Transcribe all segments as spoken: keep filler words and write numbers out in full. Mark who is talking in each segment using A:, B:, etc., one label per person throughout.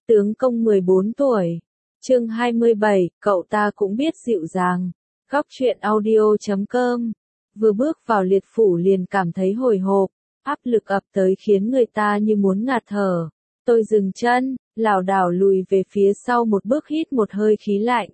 A: Tướng công mười bốn tuổi. Chương hai mươi bảy, cậu ta cũng biết dịu dàng. Góc truyện audio chấm com. Vừa bước vào liệt phủ liền cảm thấy hồi hộp, áp lực ập tới khiến người ta như muốn ngạt thở. Tôi dừng chân, lảo đảo lùi về phía sau một bước, hít một hơi khí lạnh.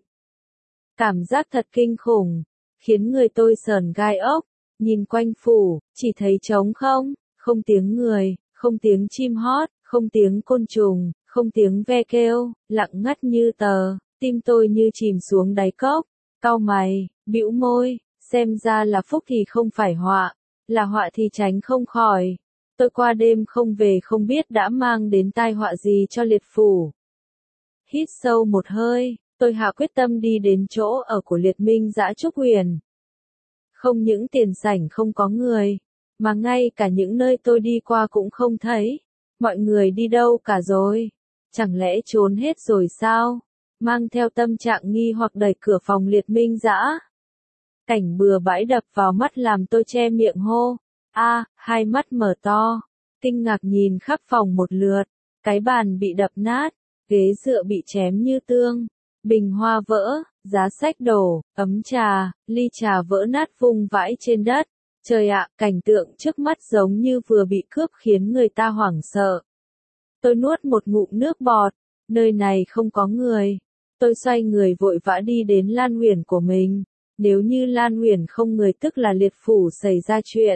A: Cảm giác thật kinh khủng, khiến người tôi sởn gai ốc. Nhìn quanh phủ, chỉ thấy trống không, không tiếng người, không tiếng chim hót, không tiếng côn trùng, không tiếng ve kêu, lặng ngắt như tờ. Tim tôi như chìm xuống đáy cốc. Cau mày, bĩu môi, xem ra là phúc thì không phải họa, là họa thì tránh không khỏi. Tôi qua đêm không về không biết đã mang đến tai họa gì cho liệt phủ. Hít sâu một hơi, tôi hạ quyết tâm đi đến chỗ ở của Liệt Minh Dã Trúc Huyền. Không những tiền sảnh không có người, mà ngay cả những nơi tôi đi qua cũng không thấy. Mọi người đi đâu cả rồi? Chẳng lẽ trốn hết rồi sao? Mang theo tâm trạng nghi hoặc đẩy cửa phòng Liệt Minh Dã. Cảnh bừa bãi đập vào mắt làm tôi che miệng hô. A, hai mắt mở to, kinh ngạc nhìn khắp phòng một lượt. Cái bàn bị đập nát, ghế dựa bị chém như tương, bình hoa vỡ, giá sách đổ, ấm trà, ly trà vỡ nát vung vãi trên đất. Trời ạ, cảnh tượng trước mắt giống như vừa bị cướp khiến người ta hoảng sợ. Tôi nuốt một ngụm nước bọt, nơi này không có người. Tôi xoay người vội vã đi đến Lan Huyền của mình. Nếu như Lan Huyền không người tức là liệt phủ xảy ra chuyện.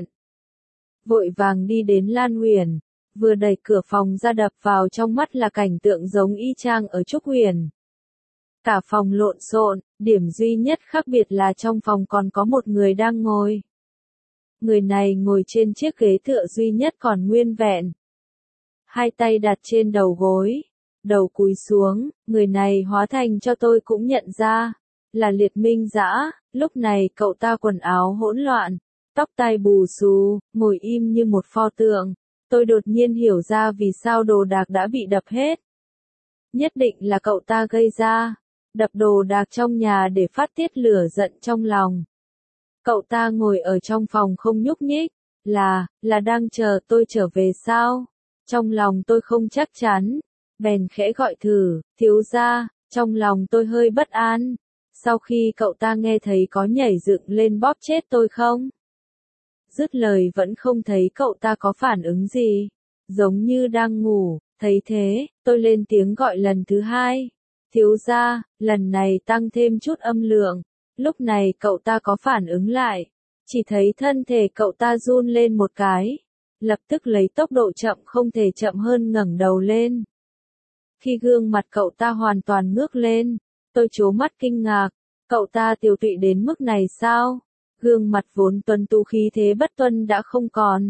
A: Vội vàng đi đến Lan Huyền, vừa đẩy cửa phòng ra đập vào trong mắt là cảnh tượng giống y chang ở Trúc Huyền. Cả phòng lộn xộn, điểm duy nhất khác biệt là trong phòng còn có một người đang ngồi. Người này ngồi trên chiếc ghế tựa duy nhất còn nguyên vẹn. Hai tay đặt trên đầu gối, đầu cúi xuống, người này hóa thành cho tôi cũng nhận ra, là Liệt Minh Dã. Lúc này cậu ta quần áo hỗn loạn, tóc tai bù xù, ngồi im như một pho tượng. Tôi đột nhiên hiểu ra vì sao đồ đạc đã bị đập hết. Nhất định là cậu ta gây ra, đập đồ đạc trong nhà để phát tiết lửa giận trong lòng. Cậu ta ngồi ở trong phòng không nhúc nhích, là, là đang chờ tôi trở về sao? Trong lòng tôi không chắc chắn, bèn khẽ gọi thử, thiếu gia. Trong lòng tôi hơi bất an. Sau khi cậu ta nghe thấy có nhảy dựng lên bóp chết tôi không? Dứt lời vẫn không thấy cậu ta có phản ứng gì, giống như đang ngủ. Thấy thế, tôi lên tiếng gọi lần thứ hai. Thiếu gia, lần này tăng thêm chút âm lượng. Lúc này cậu ta có phản ứng lại, chỉ thấy thân thể cậu ta run lên một cái, lập tức lấy tốc độ chậm không thể chậm hơn ngẩng đầu lên. Khi gương mặt cậu ta hoàn toàn ngước lên, tôi trố mắt kinh ngạc, cậu ta tiều tụy đến mức này sao? Gương mặt vốn tuấn tú khí thế bất tuân đã không còn.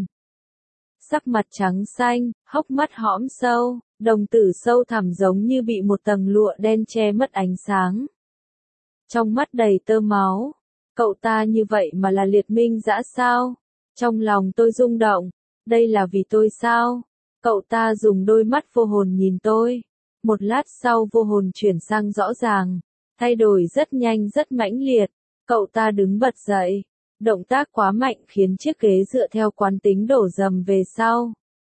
A: Sắc mặt trắng xanh, hốc mắt hõm sâu, đồng tử sâu thẳm giống như bị một tầng lụa đen che mất ánh sáng. Trong mắt đầy tơ máu, cậu ta như vậy mà là Liệt Minh Dã sao? Trong lòng tôi rung động, đây là vì tôi sao? Cậu ta dùng đôi mắt vô hồn nhìn tôi. Một lát sau vô hồn chuyển sang rõ ràng, thay đổi rất nhanh rất mãnh liệt. Cậu ta đứng bật dậy, động tác quá mạnh khiến chiếc ghế dựa theo quán tính đổ dầm về sau.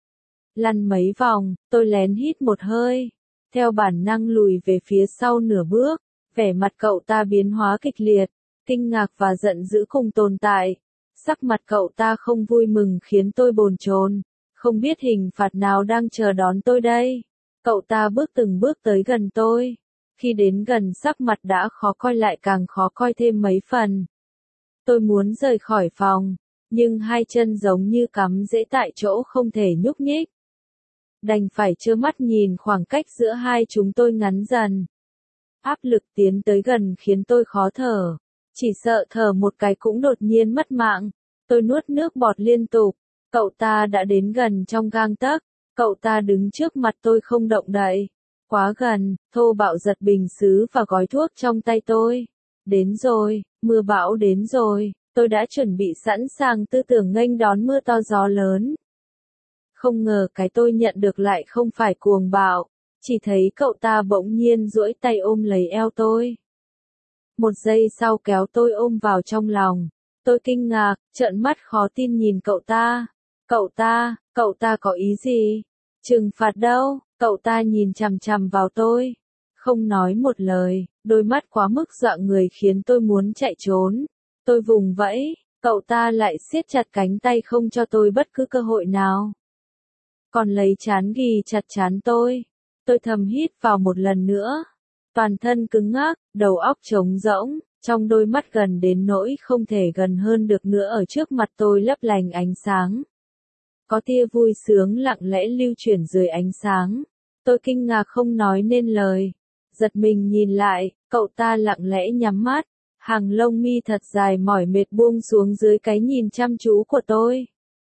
A: Lăn mấy vòng, tôi lén hít một hơi, theo bản năng lùi về phía sau nửa bước. Vẻ mặt cậu ta biến hóa kịch liệt, kinh ngạc và giận dữ cùng tồn tại. Sắc mặt cậu ta không vui mừng khiến tôi bồn chồn, không biết hình phạt nào đang chờ đón tôi đây. Cậu ta bước từng bước tới gần tôi. Khi đến gần sắc mặt đã khó coi lại càng khó coi thêm mấy phần. Tôi muốn rời khỏi phòng, nhưng hai chân giống như cắm rễ tại chỗ không thể nhúc nhích. Đành phải trơ mắt nhìn khoảng cách giữa hai chúng tôi ngắn dần. Áp lực tiến tới gần khiến tôi khó thở, chỉ sợ thở một cái cũng đột nhiên mất mạng. Tôi nuốt nước bọt liên tục. Cậu ta đã đến gần trong gang tấc. Cậu ta đứng trước mặt tôi không động đậy. Quá gần, thô bạo giật bình sứ và gói thuốc trong tay tôi. Đến rồi, mưa bão đến rồi. Tôi đã chuẩn bị sẵn sàng tư tưởng nghênh đón mưa to gió lớn. Không ngờ cái tôi nhận được lại không phải cuồng bạo. Chỉ thấy cậu ta bỗng nhiên duỗi tay ôm lấy eo tôi. Một giây sau kéo tôi ôm vào trong lòng. Tôi kinh ngạc, trợn mắt khó tin nhìn cậu ta. Cậu ta, cậu ta có ý gì? Trừng phạt đâu? Cậu ta nhìn chằm chằm vào tôi, không nói một lời, đôi mắt quá mức dọa người khiến tôi muốn chạy trốn. Tôi vùng vẫy, cậu ta lại siết chặt cánh tay không cho tôi bất cứ cơ hội nào. Còn lấy trán ghì chặt trán tôi. Tôi thầm hít vào một lần nữa. Toàn thân cứng ngắc, đầu óc trống rỗng, trong đôi mắt gần đến nỗi không thể gần hơn được nữa ở trước mặt tôi lấp lánh ánh sáng. Có tia vui sướng lặng lẽ lưu chuyển dưới ánh sáng. Tôi kinh ngạc không nói nên lời. Giật mình nhìn lại, cậu ta lặng lẽ nhắm mắt. Hàng lông mi thật dài mỏi mệt buông xuống dưới cái nhìn chăm chú của tôi.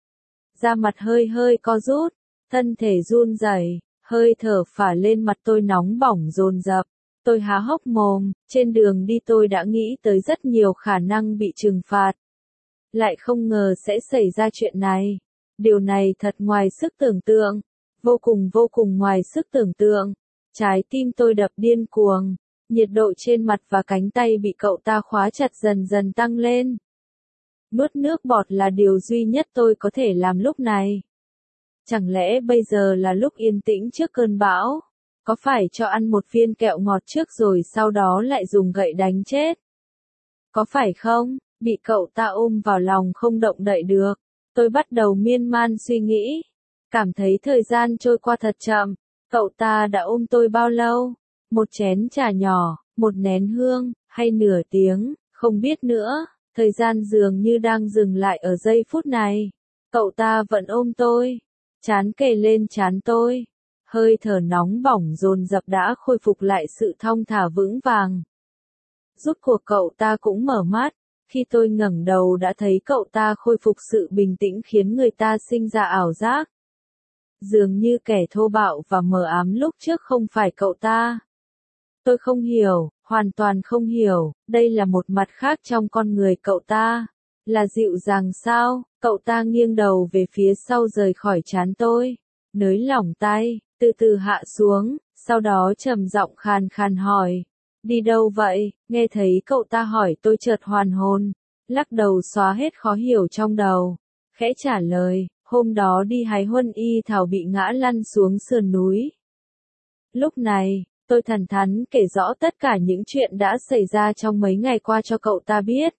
A: Da mặt hơi hơi co rút, thân thể run rẩy, hơi thở phả lên mặt tôi nóng bỏng dồn dập. Tôi há hốc mồm, trên đường đi tôi đã nghĩ tới rất nhiều khả năng bị trừng phạt. Lại không ngờ sẽ xảy ra chuyện này. Điều này thật ngoài sức tưởng tượng, vô cùng vô cùng ngoài sức tưởng tượng. Trái tim tôi đập điên cuồng, nhiệt độ trên mặt và cánh tay bị cậu ta khóa chặt dần dần tăng lên. Nuốt nước bọt là điều duy nhất tôi có thể làm lúc này. Chẳng lẽ bây giờ là lúc yên tĩnh trước cơn bão? Có phải cho ăn một viên kẹo ngọt trước rồi sau đó lại dùng gậy đánh chết? Có phải không? Bị cậu ta ôm vào lòng không động đậy được. Tôi bắt đầu miên man suy nghĩ. Cảm thấy thời gian trôi qua thật chậm. Cậu ta đã ôm tôi bao lâu? Một chén trà nhỏ, một nén hương, hay nửa tiếng, không biết nữa. Thời gian dường như đang dừng lại ở giây phút này. Cậu ta vẫn ôm tôi. Trán kề lên trán tôi. Hơi thở nóng bỏng dồn dập đã khôi phục lại sự thong thả vững vàng. Rốt cuộc cậu ta cũng mở mắt. Khi tôi ngẩng đầu đã thấy cậu ta khôi phục sự bình tĩnh khiến người ta sinh ra ảo giác. Dường như kẻ thô bạo và mờ ám lúc trước không phải cậu ta. Tôi không hiểu, hoàn toàn không hiểu, đây là một mặt khác trong con người cậu ta. Là dịu dàng sao? Cậu ta nghiêng đầu về phía sau rời khỏi trán tôi. Nới lỏng tay, từ từ hạ xuống, sau đó trầm giọng khàn khàn hỏi. Đi đâu vậy? Nghe thấy cậu ta hỏi tôi chợt hoàn hồn. Lắc đầu xóa hết khó hiểu trong đầu. Khẽ trả lời, hôm đó đi hái huân y thảo bị ngã lăn xuống sườn núi. Lúc này, tôi thẳng thắn kể rõ tất cả những chuyện đã xảy ra trong mấy ngày qua cho cậu ta biết.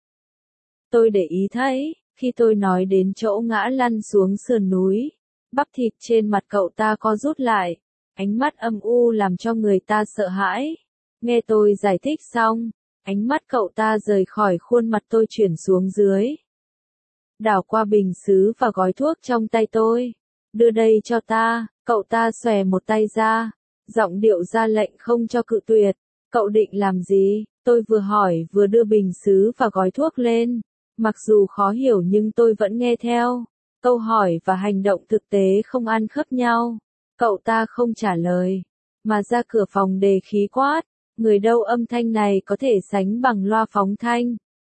A: Tôi để ý thấy, khi tôi nói đến chỗ ngã lăn xuống sườn núi, bắp thịt trên mặt cậu ta co rút lại, ánh mắt âm u làm cho người ta sợ hãi. Nghe tôi giải thích xong, ánh mắt cậu ta rời khỏi khuôn mặt tôi chuyển xuống dưới. Đảo qua bình sứ và gói thuốc trong tay tôi. Đưa đây cho ta, cậu ta xòe một tay ra, giọng điệu ra lệnh không cho cự tuyệt. Cậu định làm gì? Tôi vừa hỏi vừa đưa bình sứ và gói thuốc lên. Mặc dù khó hiểu nhưng tôi vẫn nghe theo. Câu hỏi và hành động thực tế không ăn khớp nhau. Cậu ta không trả lời, mà ra cửa phòng đề khí quát. Người đâu âm thanh này có thể sánh bằng loa phóng thanh.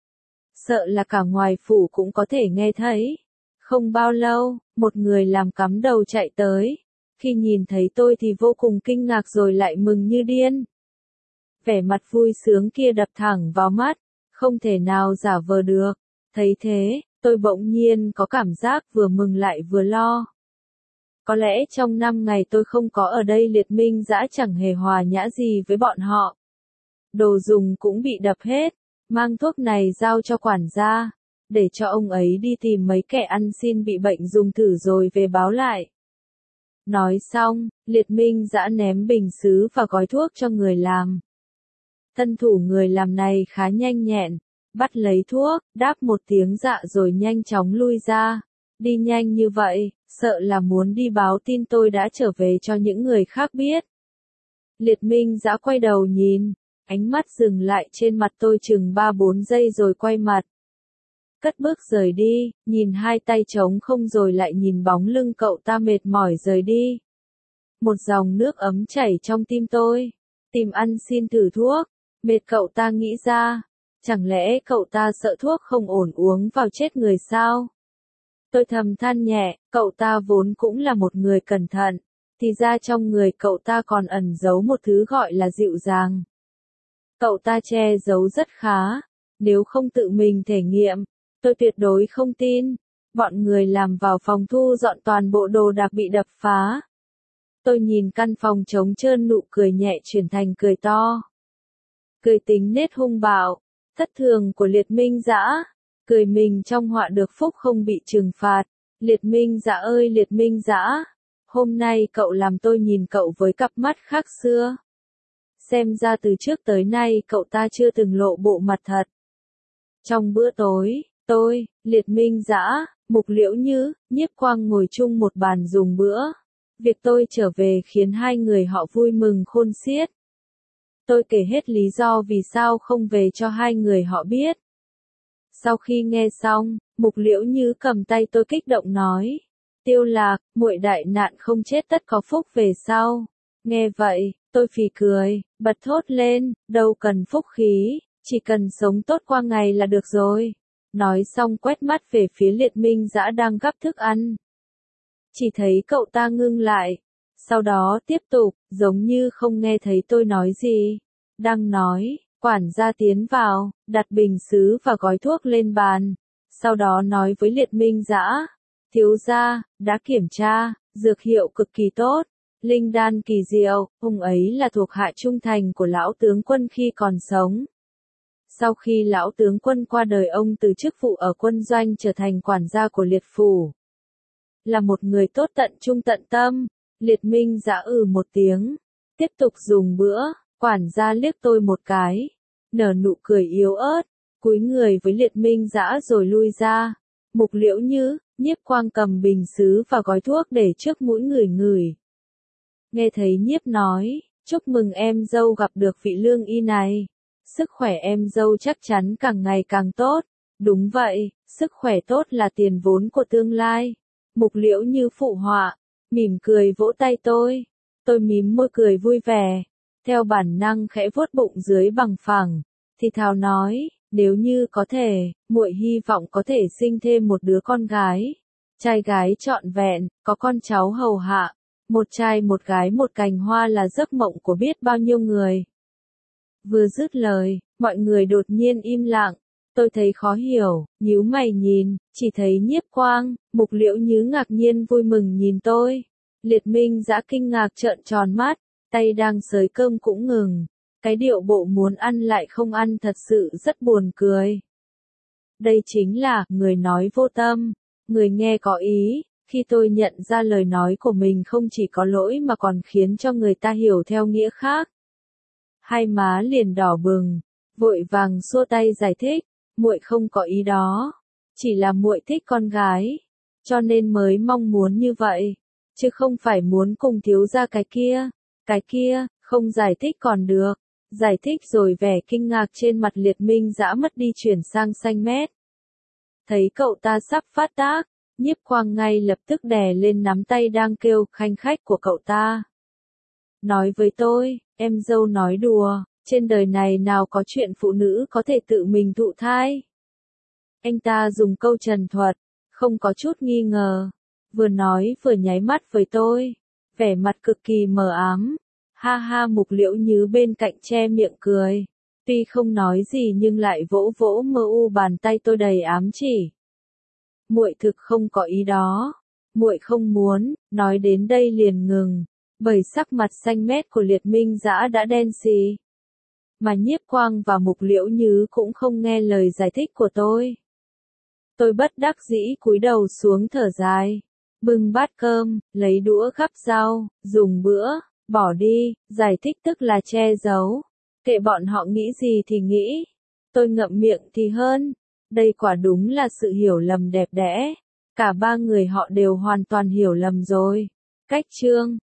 A: Sợ là cả ngoài phủ cũng có thể nghe thấy. Không bao lâu, một người làm cắm đầu chạy tới. Khi nhìn thấy tôi thì vô cùng kinh ngạc rồi lại mừng như điên. Vẻ mặt vui sướng kia đập thẳng vào mắt, không thể nào giả vờ được. Thấy thế, tôi bỗng nhiên có cảm giác vừa mừng lại vừa lo. Có lẽ trong năm ngày tôi không có ở đây Liệt Minh Dã chẳng hề hòa nhã gì với bọn họ. Đồ dùng cũng bị đập hết, mang thuốc này giao cho quản gia, để cho ông ấy đi tìm mấy kẻ ăn xin bị bệnh dùng thử rồi về báo lại. Nói xong, Liệt Minh Dã ném bình sứ và gói thuốc cho người làm. Thân thủ người làm này khá nhanh nhẹn, bắt lấy thuốc, đáp một tiếng dạ rồi nhanh chóng lui ra. Đi nhanh như vậy, sợ là muốn đi báo tin tôi đã trở về cho những người khác biết. Liệt Minh Dã quay đầu nhìn, ánh mắt dừng lại trên mặt tôi chừng ba bốn giây rồi quay mặt. Cất bước rời đi, nhìn hai tay trống không rồi lại nhìn bóng lưng cậu ta mệt mỏi rời đi. Một dòng nước ấm chảy trong tim tôi. Tìm ăn xin thử thuốc, mệt cậu ta nghĩ ra. Chẳng lẽ cậu ta sợ thuốc không ổn uống vào chết người sao? Tôi thầm than nhẹ, cậu ta vốn cũng là một người cẩn thận, thì ra trong người cậu ta còn ẩn giấu một thứ gọi là dịu dàng. Cậu ta che giấu rất khá, nếu không tự mình thể nghiệm, tôi tuyệt đối không tin. Bọn người làm vào phòng thu dọn toàn bộ đồ đạc bị đập phá. Tôi nhìn căn phòng trống trơn, nụ cười nhẹ chuyển thành cười to. Cười tính nết hung bạo, thất thường của Liệt Minh Dã, cười mình trong họa được phúc không bị trừng phạt. Liệt Minh Dã ơi Liệt Minh Dã, hôm nay cậu làm tôi nhìn cậu với cặp mắt khác xưa. Xem ra từ trước tới nay cậu ta chưa từng lộ bộ mặt thật. Trong bữa tối, tôi, Liệt Minh Dã, Mục Liễu Như, Nhiếp Quang ngồi chung một bàn dùng bữa. Việc tôi trở về khiến hai người họ vui mừng khôn xiết. Tôi kể hết lý do vì sao không về cho hai người họ biết. Sau khi nghe xong, Mục Liễu Như cầm tay tôi kích động nói: Tiêu Lạc, muội đại nạn không chết tất có phúc về sau. Nghe vậy, tôi phì cười, bật thốt lên, đâu cần phúc khí, chỉ cần sống tốt qua ngày là được rồi. Nói xong quét mắt về phía Liệt Minh Dã đang gắp thức ăn. Chỉ thấy cậu ta ngưng lại, sau đó tiếp tục, giống như không nghe thấy tôi nói gì. Đang nói, quản gia tiến vào, đặt bình sứ và gói thuốc lên bàn. Sau đó nói với Liệt Minh Dã: Thiếu gia, đã kiểm tra, dược hiệu cực kỳ tốt, linh đan kỳ diệu, ông ấy là thuộc hạ trung thành của lão tướng quân khi còn sống. Sau khi lão tướng quân qua đời, ông từ chức vụ ở quân doanh trở thành quản gia của Liệt phủ. Là một người tốt tận trung tận tâm. Liệt Minh Dã ừ một tiếng, tiếp tục dùng bữa. Quản gia liếc tôi một cái, nở nụ cười yếu ớt, cúi người với Liệt Minh Dã rồi lui ra. Mục Liễu Như, Nhiếp Quang cầm bình sứ và gói thuốc để trước mũi ngửi ngửi. Nghe thấy Nhiếp nói, chúc mừng em dâu gặp được vị lương y này. Sức khỏe em dâu chắc chắn càng ngày càng tốt. Đúng vậy, sức khỏe tốt là tiền vốn của tương lai. Mục Liễu Như phụ họa, mỉm cười vỗ tay tôi. Tôi mím môi cười vui vẻ, theo bản năng khẽ vuốt bụng dưới bằng phẳng, thì thào nói, nếu như có thể, muội hy vọng có thể sinh thêm một đứa con gái. Trai gái trọn vẹn, có con cháu hầu hạ. Một trai một gái một cành hoa là giấc mộng của biết bao nhiêu người. Vừa dứt lời, mọi người đột nhiên im lặng. Tôi thấy khó hiểu, nhíu mày nhìn, chỉ thấy Nhiếp Quang, Mục Liễu Như ngạc nhiên vui mừng nhìn tôi. Liệt Minh Dã kinh ngạc trợn tròn mắt, tay đang xới cơm cũng ngừng. Cái điệu bộ muốn ăn lại không ăn thật sự rất buồn cười. Đây chính là người nói vô tâm, người nghe có ý. Khi tôi nhận ra lời nói của mình không chỉ có lỗi mà còn khiến cho người ta hiểu theo nghĩa khác. Hai má liền đỏ bừng, vội vàng xua tay giải thích, muội không có ý đó, chỉ là muội thích con gái, cho nên mới mong muốn như vậy, chứ không phải muốn cùng thiếu gia cái kia. Cái kia, không giải thích còn được, giải thích rồi vẻ kinh ngạc trên mặt Liệt Minh Dã mất đi chuyển sang xanh mét. Thấy cậu ta sắp phát tác, Nhiếp Quang ngay lập tức đè lên nắm tay đang kêu khanh khách của cậu ta. Nói với tôi, em dâu nói đùa, trên đời này nào có chuyện phụ nữ có thể tự mình thụ thai. Anh ta dùng câu trần thuật, không có chút nghi ngờ, vừa nói vừa nháy mắt với tôi, vẻ mặt cực kỳ mờ ám. Ha ha, Mục Liễu Như bên cạnh che miệng cười, tuy không nói gì nhưng lại vỗ vỗ mơ u bàn tay tôi đầy ám chỉ. Muội thực không có ý đó, muội không muốn. Nói đến đây liền ngừng, bởi sắc mặt xanh mét của Liệt Minh Dã đã đen xì. Mà Nhiếp Quang và Mục Liễu Như cũng không nghe lời giải thích của tôi. Tôi bất đắc dĩ cúi đầu xuống thở dài, bưng bát cơm, lấy đũa gắp rau, dùng bữa, bỏ đi. Giải thích tức là che giấu, kệ bọn họ nghĩ gì thì nghĩ, tôi ngậm miệng thì hơn. Đây quả đúng là sự hiểu lầm đẹp đẽ, cả ba người họ đều hoàn toàn hiểu lầm rồi. Cách chương